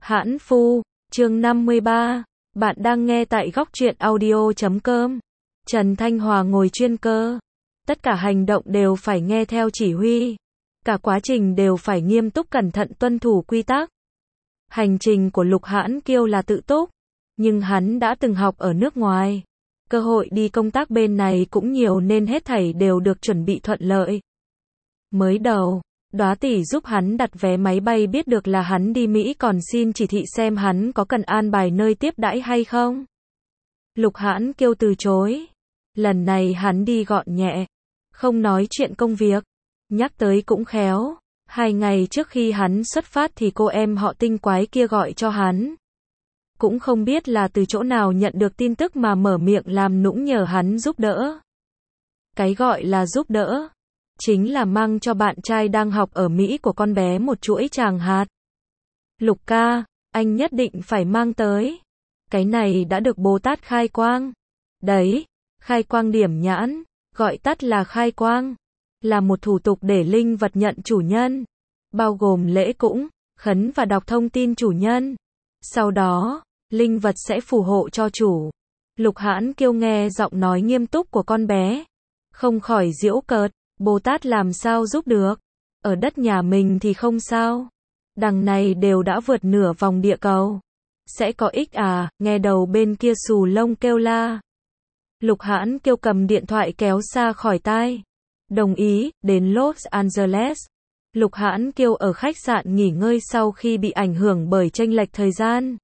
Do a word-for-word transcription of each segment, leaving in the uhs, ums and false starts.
Hãn Phu, chương năm mươi ba. Bạn đang nghe tại góc truyện audio chấm com. Trần Thanh Hòa ngồi chuyên cơ. Tất cả hành động đều phải nghe theo chỉ huy. Cả quá trình đều phải nghiêm túc cẩn thận tuân thủ quy tắc. Hành trình của Lục Hãn Kiêu là tự túc, nhưng hắn đã từng học ở nước ngoài. Cơ hội đi công tác bên này cũng nhiều nên hết thảy đều được chuẩn bị thuận lợi. Mới đầu, Đóa tỷ giúp hắn đặt vé máy bay biết được là hắn đi Mỹ còn xin chỉ thị xem hắn có cần an bài nơi tiếp đãi hay không. Lục Hãn Kiêu từ chối. Lần này hắn đi gọn nhẹ, không nói chuyện công việc. Nhắc tới cũng khéo. Hai ngày trước khi hắn xuất phát thì cô em họ tinh quái kia gọi cho hắn. Cũng không biết là từ chỗ nào nhận được tin tức mà mở miệng làm nũng nhờ hắn giúp đỡ. Cái gọi là giúp đỡ chính là mang cho bạn trai đang học ở Mỹ của con bé một chuỗi tràng hạt. Lục ca, anh nhất định phải mang tới. Cái này đã được Bồ Tát khai quang. Đấy, khai quang điểm nhãn, gọi tắt là khai quang, là một thủ tục để linh vật nhận chủ nhân, bao gồm lễ cúng, khấn và đọc thông tin chủ nhân. Sau đó, linh vật sẽ phù hộ cho chủ. Lục Hãn Kiêu nghe giọng nói nghiêm túc của con bé, không khỏi giễu cợt. Bồ Tát làm sao giúp được? Ở đất nhà mình thì không sao. Đằng này đều đã vượt nửa vòng địa cầu. Sẽ có ích à? Nghe đầu bên kia xù lông kêu la. Lục Hãn Kiêu cầm điện thoại kéo xa khỏi tai. Đồng ý, đến Los Angeles. Lục Hãn Kiêu ở khách sạn nghỉ ngơi sau khi bị ảnh hưởng bởi chênh lệch thời gian.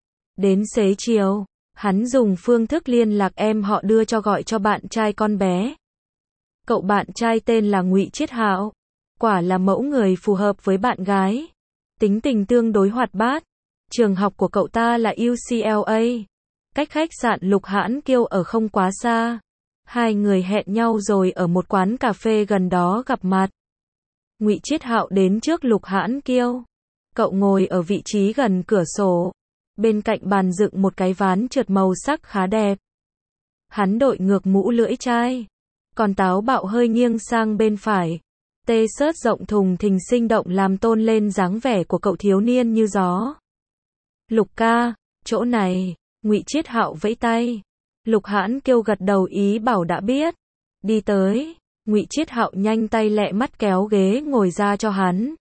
Đến xế chiều, hắn dùng phương thức liên lạc em họ đưa cho gọi cho bạn trai con bé. Cậu bạn trai tên là Ngụy Chiết Hạo, quả là mẫu người phù hợp với bạn gái. Tính tình tương đối hoạt bát. Trường học của cậu ta là u xê lờ a, cách khách sạn Lục Hãn Kiêu ở không quá xa. Hai người hẹn nhau rồi ở một quán cà phê gần đó gặp mặt. Ngụy Chiết Hạo đến trước Lục Hãn Kiêu. Cậu ngồi ở vị trí gần cửa sổ, bên cạnh bàn dựng một cái ván trượt màu sắc khá đẹp. Hắn đội ngược mũ lưỡi chai, còn táo bạo hơi nghiêng sang bên phải. T-shirt rộng thùng thình sinh động làm tôn lên dáng vẻ của cậu thiếu niên như gió. Lục ca, chỗ này. Ngụy Chiết Hạo vẫy tay. Lục Hãn Kiêu gật đầu ý bảo đã biết. Đi tới. Ngụy Chiết Hạo nhanh tay lẹ mắt kéo ghế ngồi ra cho hắn.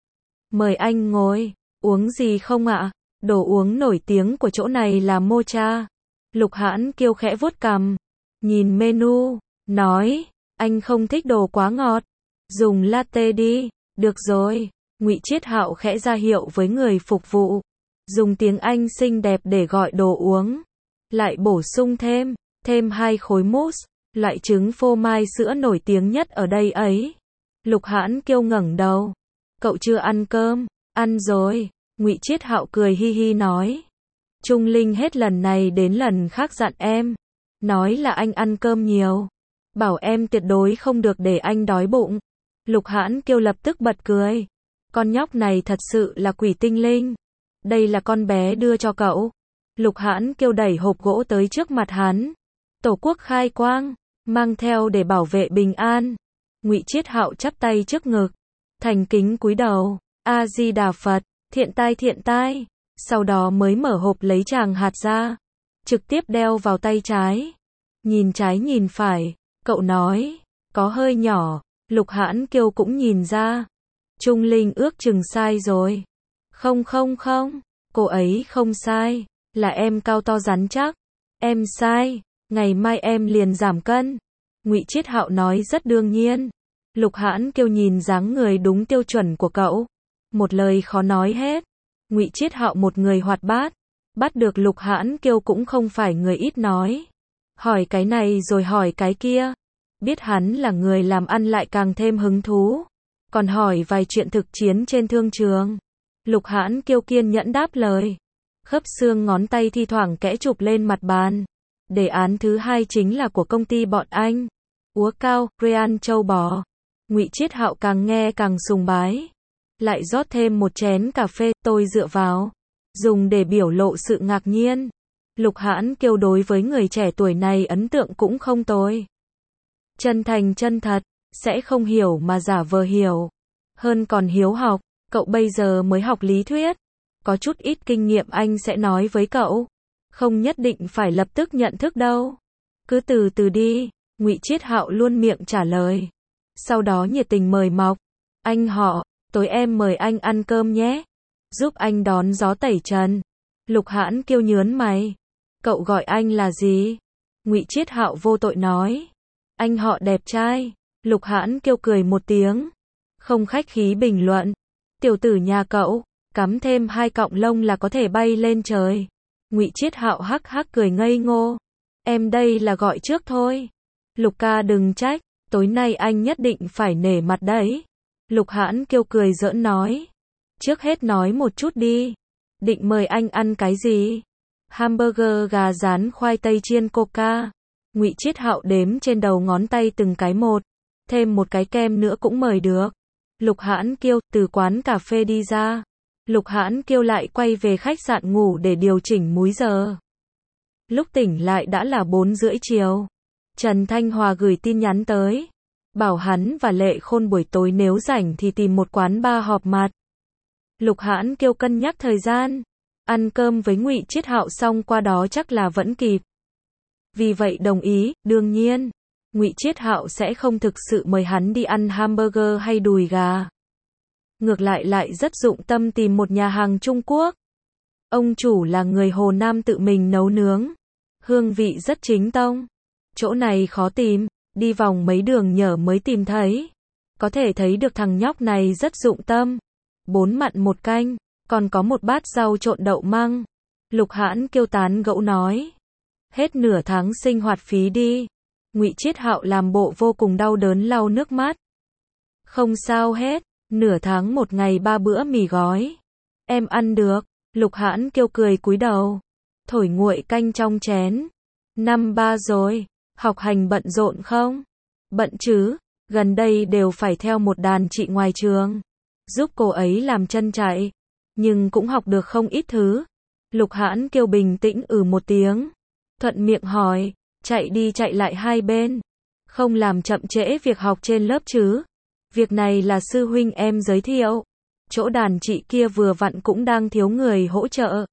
Mời anh ngồi. Uống gì không ạ? Đồ uống nổi tiếng của chỗ này là mocha. Lục Hãn Kiêu khẽ vuốt cằm, nhìn menu, nói, anh không thích đồ quá ngọt, dùng latte đi. Được rồi. Ngụy Chiết Hạo khẽ ra hiệu với người phục vụ, dùng tiếng Anh xinh đẹp để gọi đồ uống, lại bổ sung thêm, thêm hai khối mousse, loại trứng phô mai sữa nổi tiếng nhất ở đây ấy. Lục Hãn Kiêu ngẩng đầu, cậu chưa ăn cơm? Ăn rồi. Ngụy Chiết Hạo cười hi hi nói, Trung Linh hết lần này đến lần khác dặn em, nói là anh ăn cơm nhiều, bảo em tuyệt đối không được để anh đói bụng. Lục Hãn Kiêu lập tức bật cười. Con nhóc này thật sự là quỷ tinh linh. Đây là con bé đưa cho cậu. Lục Hãn Kiêu đẩy hộp gỗ tới trước mặt hắn. Tổ quốc khai quang, mang theo để bảo vệ bình an. Ngụy Chiết Hạo chắp tay trước ngực, thành kính cúi đầu. A Di Đà Phật, thiện tai thiện tai. Sau đó mới mở hộp lấy tràng hạt ra, trực tiếp đeo vào tay trái. Nhìn trái nhìn phải, cậu nói, có hơi nhỏ. Lục Hãn Kiêu cũng nhìn ra. Trung Linh ước chừng sai rồi. Không không không, cô ấy không sai, là em cao to rắn chắc. Em sai, ngày mai em liền giảm cân. Ngụy Chiết Hạo nói rất đương nhiên. Lục Hãn Kiêu nhìn dáng người đúng tiêu chuẩn của cậu, một lời khó nói hết. Ngụy Chiết Hạo một người hoạt bát, bắt được Lục Hãn Kiêu cũng không phải người ít nói. Hỏi cái này rồi hỏi cái kia. Biết hắn là người làm ăn lại càng thêm hứng thú. Còn hỏi vài chuyện thực chiến trên thương trường. Lục Hãn Kiêu kiên nhẫn đáp lời. Khớp xương ngón tay thi thoảng kẽ chụp lên mặt bàn. Đề án thứ hai chính là của công ty bọn anh. Úa cao, Real châu bò. Ngụy Chiết Hạo càng nghe càng sùng bái. Lại rót thêm một chén cà phê, tôi dựa vào, dùng để biểu lộ sự ngạc nhiên. Lục Hãn Kiêu đối với người trẻ tuổi này ấn tượng cũng không tồi. Chân thành chân thật, sẽ không hiểu mà giả vờ hiểu. Hơn còn hiếu học, cậu bây giờ mới học lý thuyết. có chút ít kinh nghiệm anh sẽ nói với cậu. Không nhất định phải lập tức nhận thức đâu. Cứ từ từ đi, Ngụy Chiết Hạo luôn miệng trả lời. Sau đó nhiệt tình mời mọc. Anh họ, tối em mời anh ăn cơm nhé. Giúp anh đón gió tẩy trần. Lục Hãn Kiêu nhớn mày. Cậu gọi anh là gì? Ngụy Chiết Hạo vô tội nói. Anh họ đẹp trai. Lục Hãn Kiêu cười một tiếng. Không khách khí bình luận. Tiểu tử nhà cậu, cắm thêm hai cọng lông là có thể bay lên trời. Ngụy Chiết Hạo hắc hắc cười ngây ngô. Em đây là gọi trước thôi. Lục ca đừng trách, tối nay anh nhất định phải nể mặt đấy. Lục Hãn Kiêu cười giỡn nói. Trước hết nói một chút đi. Định mời anh ăn cái gì? Hamburger gà rán khoai tây chiên coca. Ngụy Chiết Hạo đếm trên đầu ngón tay từng cái một. Thêm một cái kem nữa cũng mời được. Lục Hãn Kiêu từ quán cà phê đi ra. Lục Hãn Kiêu lại quay về khách sạn ngủ để điều chỉnh múi giờ. Lúc tỉnh lại đã là bốn rưỡi chiều. Trần Thanh Hòa gửi tin nhắn tới. Bảo hắn và Lệ Khôn buổi tối nếu rảnh thì tìm một quán bar họp mặt. Lục Hãn Kiêu cân nhắc thời gian. Ăn cơm với Ngụy Chiết Hạo xong qua đó chắc là vẫn kịp. Vì vậy đồng ý, đương nhiên. Ngụy Chiết Hạo sẽ không thực sự mời hắn đi ăn hamburger hay đùi gà. Ngược lại lại rất dụng tâm tìm một nhà hàng Trung Quốc. Ông chủ là người Hồ Nam tự mình nấu nướng. Hương vị rất chính tông. Chỗ này khó tìm, đi vòng mấy đường nhở mới tìm thấy. Có thể thấy được thằng nhóc này rất dụng tâm. Bốn mặn một canh, còn có một bát rau trộn đậu măng. Lục Hãn Kiêu tán gẫu nói. Hết nửa tháng sinh hoạt phí đi. Ngụy Chiết Hạo làm bộ vô cùng đau đớn lau nước mắt. Không sao hết, nửa tháng một ngày ba bữa mì gói. Em ăn được. Lục Hãn Kiêu cười cúi đầu. Thổi nguội canh trong chén. Năm ba rồi, học hành bận rộn không? Bận chứ, gần đây đều phải theo một đàn chị ngoài trường. Giúp cô ấy làm chân chạy. Nhưng cũng học được không ít thứ. Lục Hãn Kiêu bình tĩnh ừ một tiếng. Thuận miệng hỏi, chạy đi chạy lại hai bên. Không làm chậm trễ việc học trên lớp chứ? Việc này là sư huynh em giới thiệu. Chỗ đàn chị kia vừa vặn cũng đang thiếu người hỗ trợ.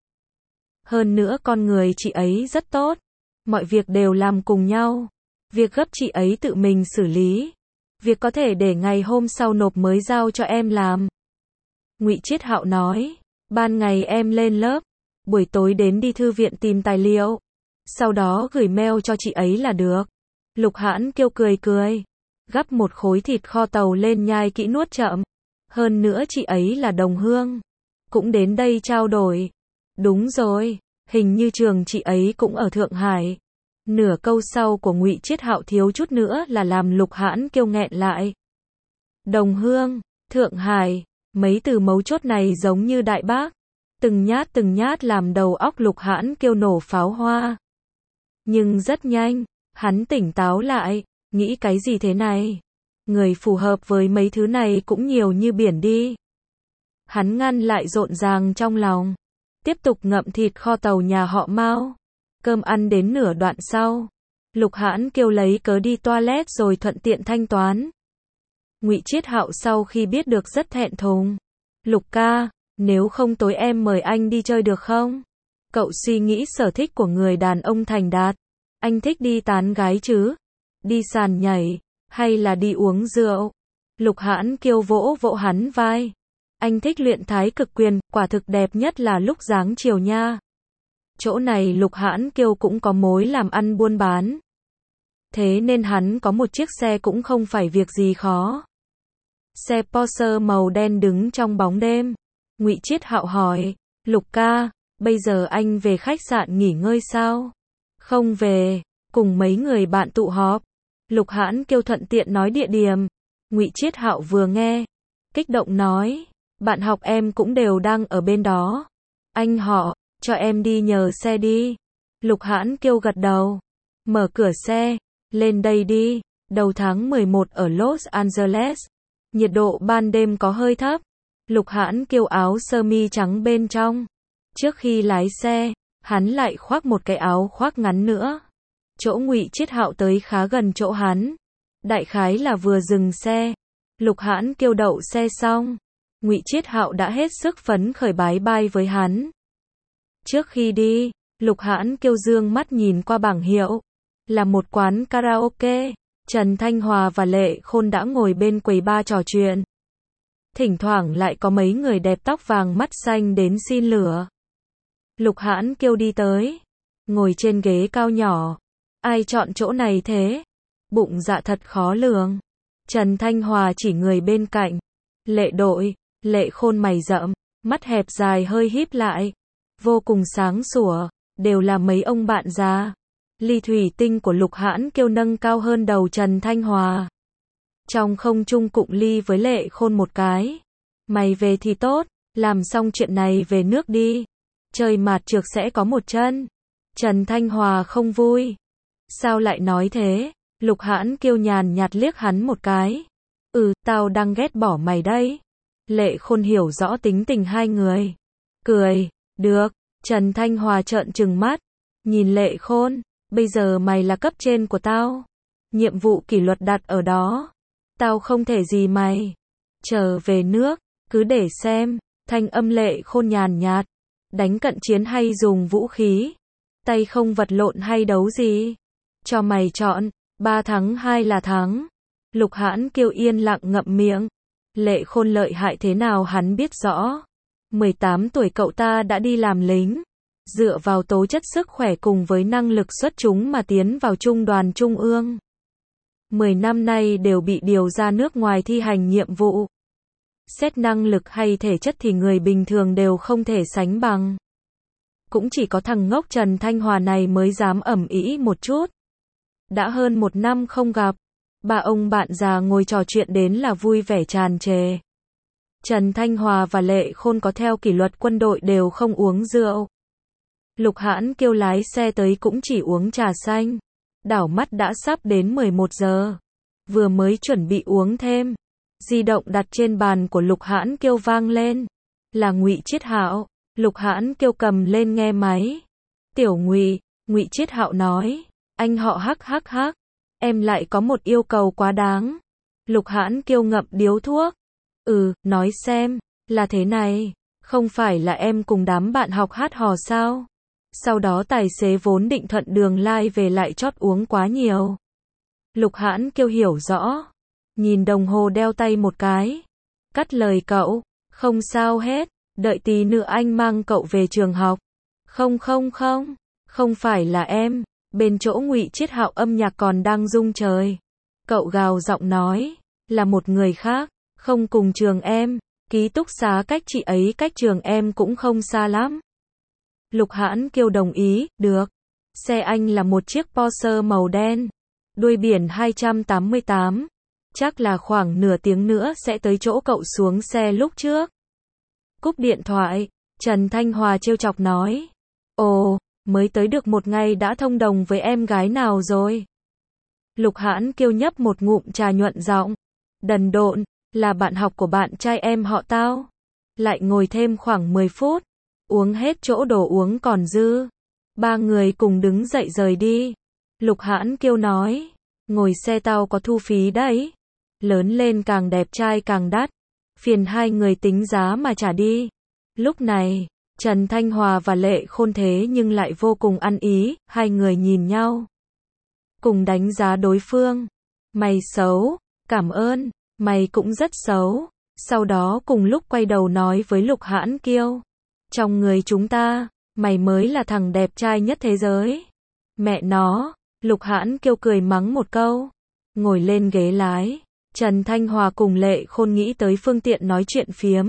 Hơn nữa con người chị ấy rất tốt. Mọi việc đều làm cùng nhau. Việc gấp chị ấy tự mình xử lý. Việc có thể để ngày hôm sau nộp mới giao cho em làm. Ngụy Chiết Hạo nói. Ban ngày em lên lớp. Buổi tối đến đi thư viện tìm tài liệu. Sau đó gửi mail cho chị ấy là được. Lục Hãn Kiêu cười cười. Gắp một khối thịt kho tàu lên nhai kỹ nuốt chậm. Hơn nữa chị ấy là đồng hương. Cũng đến đây trao đổi. Đúng rồi, hình như trường chị ấy cũng ở Thượng Hải. Nửa câu sau của Ngụy Chiết Hạo thiếu chút nữa là làm Lục Hãn Kiêu nghẹn lại. Đồng hương, Thượng Hải, mấy từ mấu chốt này giống như đại bác. Từng nhát từng nhát làm đầu óc Lục Hãn Kiêu nổ pháo hoa. Nhưng rất nhanh, hắn tỉnh táo lại, nghĩ cái gì thế này? Người phù hợp với mấy thứ này cũng nhiều như biển đi. Hắn ngăn lại rộn ràng trong lòng. Tiếp tục ngậm thịt kho tàu nhà họ Mao. Cơm ăn đến nửa đoạn sau. Lục Hãn Kiêu lấy cớ đi toilet rồi thuận tiện thanh toán. Ngụy Chiết Hạo sau khi biết được rất thẹn thùng. Lục ca, nếu không tối em mời anh đi chơi được không? Cậu suy nghĩ sở thích của người đàn ông thành đạt. Anh thích đi tán gái chứ? Đi sàn nhảy, hay là đi uống rượu? Lục Hãn Kiêu vỗ vỗ hắn vai. Anh thích luyện thái cực quyền, quả thực đẹp nhất là lúc dáng chiều nha. Chỗ này Lục Hãn Kiêu cũng có mối làm ăn buôn bán. Thế nên hắn có một chiếc xe cũng không phải việc gì khó. Xe Porsche màu đen đứng trong bóng đêm. Ngụy Chiết Hạo hỏi, Lục ca, bây giờ anh về khách sạn nghỉ ngơi sao? Không về, cùng mấy người bạn tụ họp. Lục Hãn Kiêu thuận tiện nói địa điểm. Ngụy Chiết Hạo vừa nghe, kích động nói, bạn học em cũng đều đang ở bên đó. Anh họ, cho em đi nhờ xe đi. Lục Hãn Kiêu gật đầu, mở cửa xe, lên đây đi. Đầu tháng mười một ở Los Angeles, nhiệt độ ban đêm có hơi thấp. Lục Hãn Kiêu áo sơ mi trắng bên trong. Trước khi lái xe, hắn lại khoác một cái áo khoác ngắn nữa. Chỗ Ngụy Chiết Hạo tới khá gần chỗ hắn. Đại khái là vừa dừng xe. Lục Hãn Kiêu đậu xe xong. Ngụy Chiết Hạo đã hết sức phấn khởi bái bai với hắn. Trước khi đi, Lục Hãn Kiêu dương mắt nhìn qua bảng hiệu, là một quán karaoke. Trần Thanh Hòa và Lệ Khôn đã ngồi bên quầy bar trò chuyện. Thỉnh thoảng lại có mấy người đẹp tóc vàng mắt xanh đến xin lửa. Lục Hãn Kiêu đi tới, ngồi trên ghế cao nhỏ. Ai chọn chỗ này thế? Bụng dạ thật khó lường. Trần Thanh Hòa chỉ người bên cạnh. Lệ Đội, Lệ Khôn mày rậm, mắt hẹp dài hơi híp lại. Vô cùng sáng sủa, đều là mấy ông bạn già. Ly thủy tinh của Lục Hãn Kiêu nâng cao hơn đầu Trần Thanh Hòa. Trong không trung cụng ly với Lệ Khôn một cái. Mày về thì tốt, làm xong chuyện này về nước đi. Trời mạt trược sẽ có một chân. Trần Thanh Hòa không vui. Sao lại nói thế? Lục Hãn Kiêu nhàn nhạt liếc hắn một cái. Ừ, tao đang ghét bỏ mày đây. Lệ Khôn hiểu rõ tính tình hai người. Cười, được. Trần Thanh Hòa trợn trừng mắt. Nhìn Lệ Khôn, bây giờ mày là cấp trên của tao. Nhiệm vụ kỷ luật đặt ở đó. Tao không thể gì mày. Trở về nước, cứ để xem. Thanh âm Lệ Khôn nhàn nhạt. Đánh cận chiến hay dùng vũ khí? Tay không vật lộn hay đấu gì? Cho mày chọn, ba thắng hai là thắng. Lục Hãn Kiêu yên lặng ngậm miệng. Lệ Khôn lợi hại thế nào hắn biết rõ. mười tám tuổi cậu ta đã đi làm lính. Dựa vào tố chất sức khỏe cùng với năng lực xuất chúng mà tiến vào trung đoàn trung ương. mười năm nay đều bị điều ra nước ngoài thi hành nhiệm vụ. Xét năng lực hay thể chất thì người bình thường đều không thể sánh bằng. Cũng chỉ có thằng ngốc Trần Thanh Hòa này mới dám ẩm ĩ một chút. Đã hơn một năm không gặp. Ba ông bạn già ngồi trò chuyện đến là vui vẻ tràn trề. Trần Thanh Hòa và Lệ Khôn có theo kỷ luật quân đội đều không uống rượu. Lục Hãn Kiêu lái xe tới cũng chỉ uống trà xanh. Đảo mắt đã sắp đến mười một giờ. Vừa mới chuẩn bị uống thêm. Di động đặt trên bàn của Lục Hãn Kiêu vang lên. Là Ngụy Chiết Hạo. Lục Hãn Kiêu cầm lên nghe máy. Tiểu Ngụy, Ngụy Chiết Hạo nói. Anh họ hắc hắc hắc. Em lại có một yêu cầu quá đáng. Lục Hãn Kiêu ngậm điếu thuốc. Ừ, nói xem, là thế này. Không phải là em cùng đám bạn học hát hò sao? Sau đó tài xế vốn định thuận đường lai về lại chót uống quá nhiều. Lục Hãn Kiêu hiểu rõ. Nhìn đồng hồ đeo tay một cái. Cắt lời cậu. Không sao hết. Đợi tí nữa anh mang cậu về trường học. Không không không. Không phải là em. Bên chỗ Ngụy Chiết Hạo âm nhạc còn đang rung trời. Cậu gào giọng nói. Là một người khác. Không cùng trường em. Ký túc xá cách chị ấy cách trường em cũng không xa lắm. Lục Hãn Kiêu đồng ý. Được. Xe anh là một chiếc Porsche màu đen. Đuôi biển hai tám tám. Chắc là khoảng nửa tiếng nữa sẽ tới chỗ cậu xuống xe lúc trước. Cúp điện thoại. Trần Thanh Hòa trêu chọc nói. Ồ, mới tới được một ngày đã thông đồng với em gái nào rồi? Lục Hãn Kiêu nhấp một ngụm trà nhuận giọng. Đần độn, là bạn học của bạn trai em họ tao. Lại ngồi thêm khoảng mười phút. Uống hết chỗ đồ uống còn dư. Ba người cùng đứng dậy rời đi. Lục Hãn Kiêu nói. Ngồi xe tao có thu phí đấy. Lớn lên càng đẹp trai càng đắt. Phiền hai người tính giá mà trả đi. Lúc này, Trần Thanh Hòa và Lệ Khôn thế nhưng lại vô cùng ăn ý. Hai người nhìn nhau. Cùng đánh giá đối phương. Mày xấu. Cảm ơn. Mày cũng rất xấu. Sau đó cùng lúc quay đầu nói với Lục Hãn Kiêu. Trong người chúng ta, mày mới là thằng đẹp trai nhất thế giới. Mẹ nó. Lục Hãn Kiêu cười mắng một câu. Ngồi lên ghế lái. Trần Thanh Hòa cùng Lệ Khôn nghĩ tới phương tiện nói chuyện phiếm.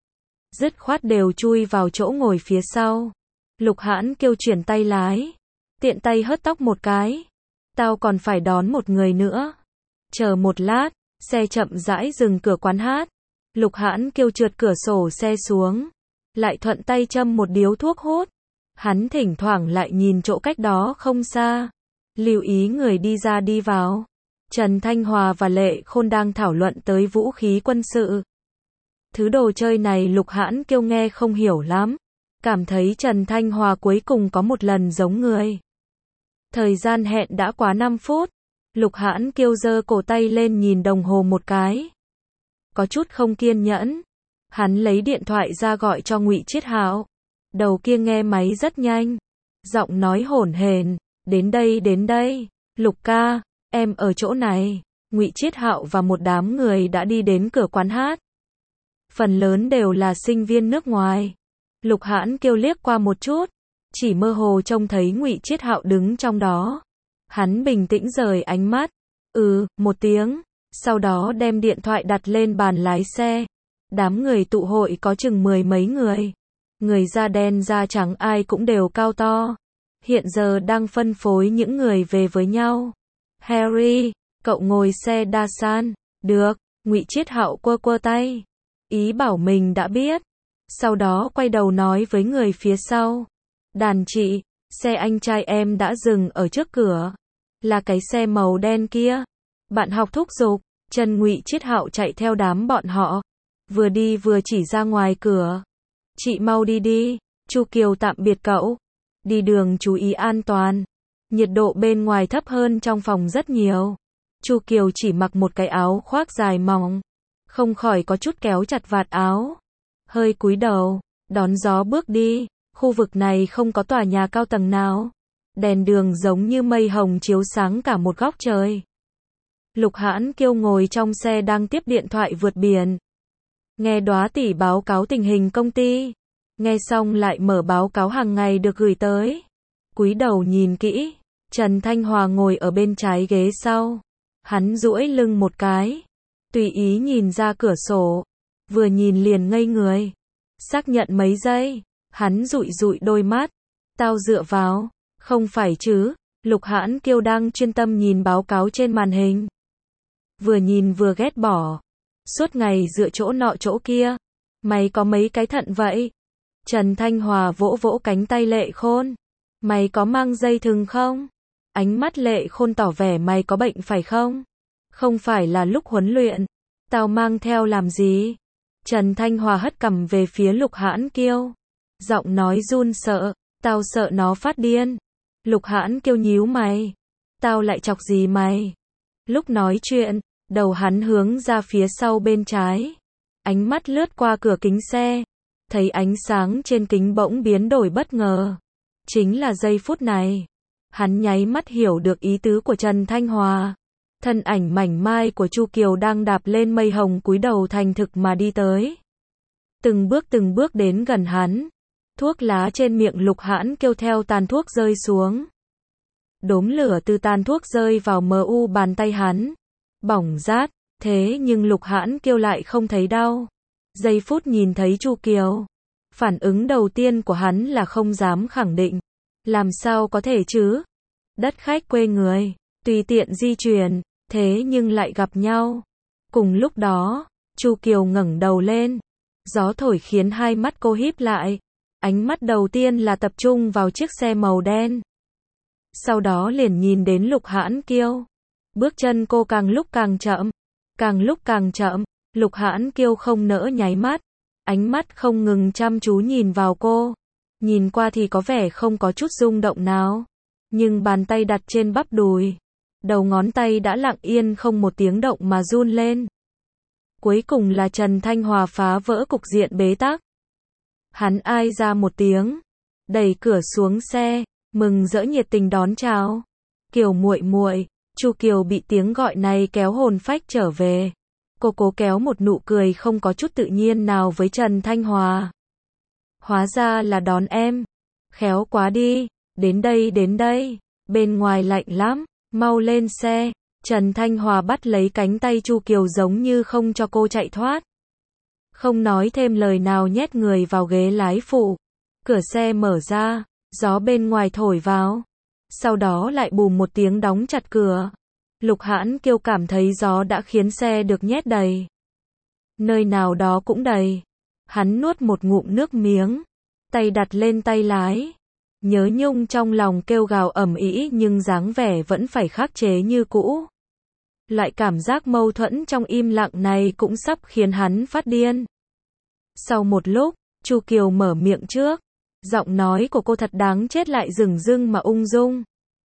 Dứt khoát đều chui vào chỗ ngồi phía sau. Lục Hãn Kiêu chuyển tay lái. Tiện tay hớt tóc một cái. Tao còn phải đón một người nữa. Chờ một lát, xe chậm rãi dừng cửa quán hát. Lục Hãn Kiêu trượt cửa sổ xe xuống. Lại thuận tay châm một điếu thuốc hút. Hắn thỉnh thoảng lại nhìn chỗ cách đó không xa. Lưu ý người đi ra đi vào. Trần Thanh Hòa và Lệ Khôn đang thảo luận tới vũ khí quân sự. Thứ đồ chơi này Lục Hãn Kiêu nghe không hiểu lắm. Cảm thấy Trần Thanh Hòa cuối cùng có một lần giống người. Thời gian hẹn đã quá năm phút. Lục Hãn Kiêu giơ cổ tay lên nhìn đồng hồ một cái. Có chút không kiên nhẫn. Hắn lấy điện thoại ra gọi cho Ngụy Chiết Hạo. Đầu kia nghe máy rất nhanh, giọng nói hổn hển, "Đến đây, đến đây, Lục ca, em ở chỗ này." Ngụy Chiết Hạo và một đám người đã đi đến cửa quán hát. Phần lớn đều là sinh viên nước ngoài. Lục Hãn Kiêu liếc qua một chút, chỉ mơ hồ trông thấy Ngụy Chiết Hạo đứng trong đó. Hắn bình tĩnh rời ánh mắt, "Ừ", một tiếng, sau đó đem điện thoại đặt lên bàn lái xe. Đám người tụ hội có chừng mười mấy người. Người da đen da trắng ai cũng đều cao to. Hiện giờ đang phân phối những người về với nhau. "Harry, cậu ngồi xe Dasan." "Được." Ngụy Chiết Hạo quơ quơ tay, ý bảo mình đã biết. Sau đó quay đầu nói với người phía sau, "Đàn chị, xe anh trai em đã dừng ở trước cửa. Là cái xe màu đen kia." Bạn học thúc giục. Chân Ngụy Chiết Hạo chạy theo đám bọn họ, vừa đi vừa chỉ ra ngoài cửa. "Chị mau đi đi, Chu Kiều tạm biệt cậu. Đi đường chú ý an toàn." Nhiệt độ bên ngoài thấp hơn trong phòng rất nhiều. Chu Kiều chỉ mặc một cái áo khoác dài mỏng, không khỏi có chút kéo chặt vạt áo. Hơi cúi đầu, đón gió bước đi. Khu vực này không có tòa nhà cao tầng nào. Đèn đường giống như mây hồng chiếu sáng cả một góc trời. Lục Hãn Kiêu ngồi trong xe đang tiếp điện thoại vượt biển. Nghe Đóa tỷ báo cáo tình hình công ty. Nghe xong lại mở báo cáo hàng ngày được gửi tới. Cúi đầu nhìn kỹ. Trần Thanh Hòa ngồi ở bên trái ghế sau. Hắn duỗi lưng một cái, tùy ý nhìn ra cửa sổ. Vừa nhìn liền ngây người. Xác nhận mấy giây, hắn dụi dụi đôi mắt. "Tao dựa vào." "Không phải chứ." Lục Hãn Kiêu đang chuyên tâm nhìn báo cáo trên màn hình. Vừa nhìn vừa ghét bỏ. "Suốt ngày dựa chỗ nọ chỗ kia. Mày có mấy cái thận vậy?" Trần Thanh Hòa vỗ vỗ cánh tay Lệ Khôn. "Mày có mang dây thừng không?" Ánh mắt Lệ Khôn tỏ vẻ "Mày có bệnh phải không?" "Không phải là lúc huấn luyện. Tao mang theo làm gì?" Trần Thanh Hòa hất cằm về phía Lục Hãn Kiêu. Giọng nói run sợ. "Tao sợ nó phát điên." Lục Hãn Kiêu nhíu mày. "Tao lại chọc gì mày?" Lúc nói chuyện, đầu hắn hướng ra phía sau bên trái. Ánh mắt lướt qua cửa kính xe. Thấy ánh sáng trên kính bỗng biến đổi bất ngờ. Chính là giây phút này. Hắn nháy mắt hiểu được ý tứ của Trần Thanh Hòa. Thân ảnh mảnh mai của Chu Kiều đang đạp lên mây hồng cúi đầu thành thực mà đi tới. Từng bước từng bước đến gần hắn. Thuốc lá trên miệng Lục Hãn Kiêu theo tàn thuốc rơi xuống. Đốm lửa từ tàn thuốc rơi vào mờ u bàn tay hắn. Bỏng rát, thế nhưng Lục Hãn Kiêu lại không thấy đau. Giây phút nhìn thấy Chu Kiều, phản ứng đầu tiên của hắn là không dám khẳng định. Làm sao có thể chứ? Đất khách quê người, tùy tiện di chuyển, thế nhưng lại gặp nhau. Cùng lúc đó, Chu Kiều ngẩng đầu lên. Gió thổi khiến hai mắt cô híp lại. Ánh mắt đầu tiên là tập trung vào chiếc xe màu đen. Sau đó liền nhìn đến Lục Hãn Kiêu. Bước chân cô càng lúc càng chậm, càng lúc càng chậm. Lục Hãn Kiêu không nỡ nháy mắt, ánh mắt không ngừng chăm chú nhìn vào cô. Nhìn qua thì có vẻ không có chút rung động nào, nhưng bàn tay đặt trên bắp đùi, đầu ngón tay đã lặng yên không một tiếng động mà run lên. Cuối cùng là Trần Thanh Hòa phá vỡ cục diện bế tắc. Hắn ai ra một tiếng, đẩy cửa xuống xe, mừng rỡ nhiệt tình đón chào. "Kiều muội muội." Chu Kiều bị tiếng gọi này kéo hồn phách trở về. Cô cố kéo một nụ cười không có chút tự nhiên nào với Trần Thanh Hòa. "Hóa ra là đón em. Khéo quá đi. Đến đây đến đây. Bên ngoài lạnh lắm. Mau lên xe." Trần Thanh Hòa bắt lấy cánh tay Chu Kiều giống như không cho cô chạy thoát. Không nói thêm lời nào nhét người vào ghế lái phụ. Cửa xe mở ra, gió bên ngoài thổi vào. Sau đó lại bùm một tiếng đóng chặt cửa. Lục Hãn Kiêu cảm thấy gió đã khiến xe được nhét đầy. Nơi nào đó cũng đầy. Hắn nuốt một ngụm nước miếng, tay đặt lên tay lái. Nhớ nhung trong lòng kêu gào ầm ĩ nhưng dáng vẻ vẫn phải khắc chế như cũ. Loại cảm giác mâu thuẫn trong im lặng này cũng sắp khiến hắn phát điên. Sau một lúc, Chu Kiều mở miệng trước. Giọng nói của cô thật đáng chết lại dửng dưng mà ung dung.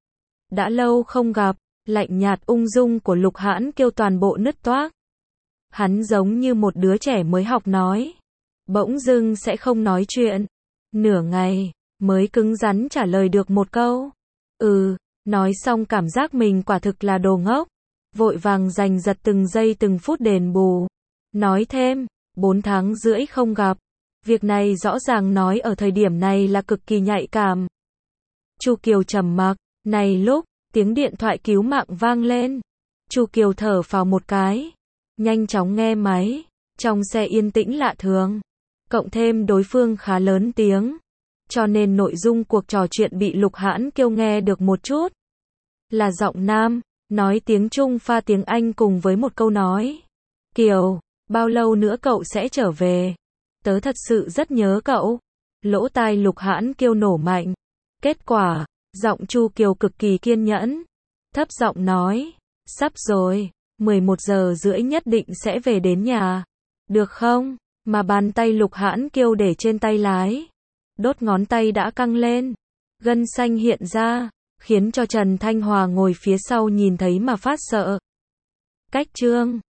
Đã lâu không gặp, lạnh nhạt ung dung của Lục Hãn Kiêu toàn bộ nứt toác. Hắn giống như một đứa trẻ mới học nói. bỗng dưng sẽ không nói chuyện. Nửa ngày, mới cứng rắn trả lời được một câu. Ừ, nói xong cảm giác mình quả thực là đồ ngốc. Vội vàng giành giật từng giây từng phút đền bù. Nói thêm, bốn tháng rưỡi không gặp. Việc này rõ ràng nói ở thời điểm này là cực kỳ nhạy cảm. Chu Kiều trầm mặc, này lúc, tiếng điện thoại cứu mạng vang lên. Chu Kiều thở phào một cái, nhanh chóng nghe máy, trong xe yên tĩnh lạ thường. Cộng thêm đối phương khá lớn tiếng, cho nên nội dung cuộc trò chuyện bị Lục Hãn Kiêu nghe được một chút. Là giọng nam, nói tiếng Trung pha tiếng Anh cùng với một câu nói. Kiều, bao lâu nữa cậu sẽ trở về? Tớ thật sự rất nhớ cậu. Lỗ tai Lục Hãn Kiêu nổ mạnh. Kết quả, giọng Chu Kiều cực kỳ kiên nhẫn. Thấp giọng nói, sắp rồi, mười một giờ rưỡi nhất định sẽ về đến nhà. Được không? Mà bàn tay Lục Hãn Kiêu để trên tay lái. Đốt ngón tay đã căng lên. Gân xanh hiện ra, khiến cho Trần Thanh Hòa ngồi phía sau nhìn thấy mà phát sợ. Cách chương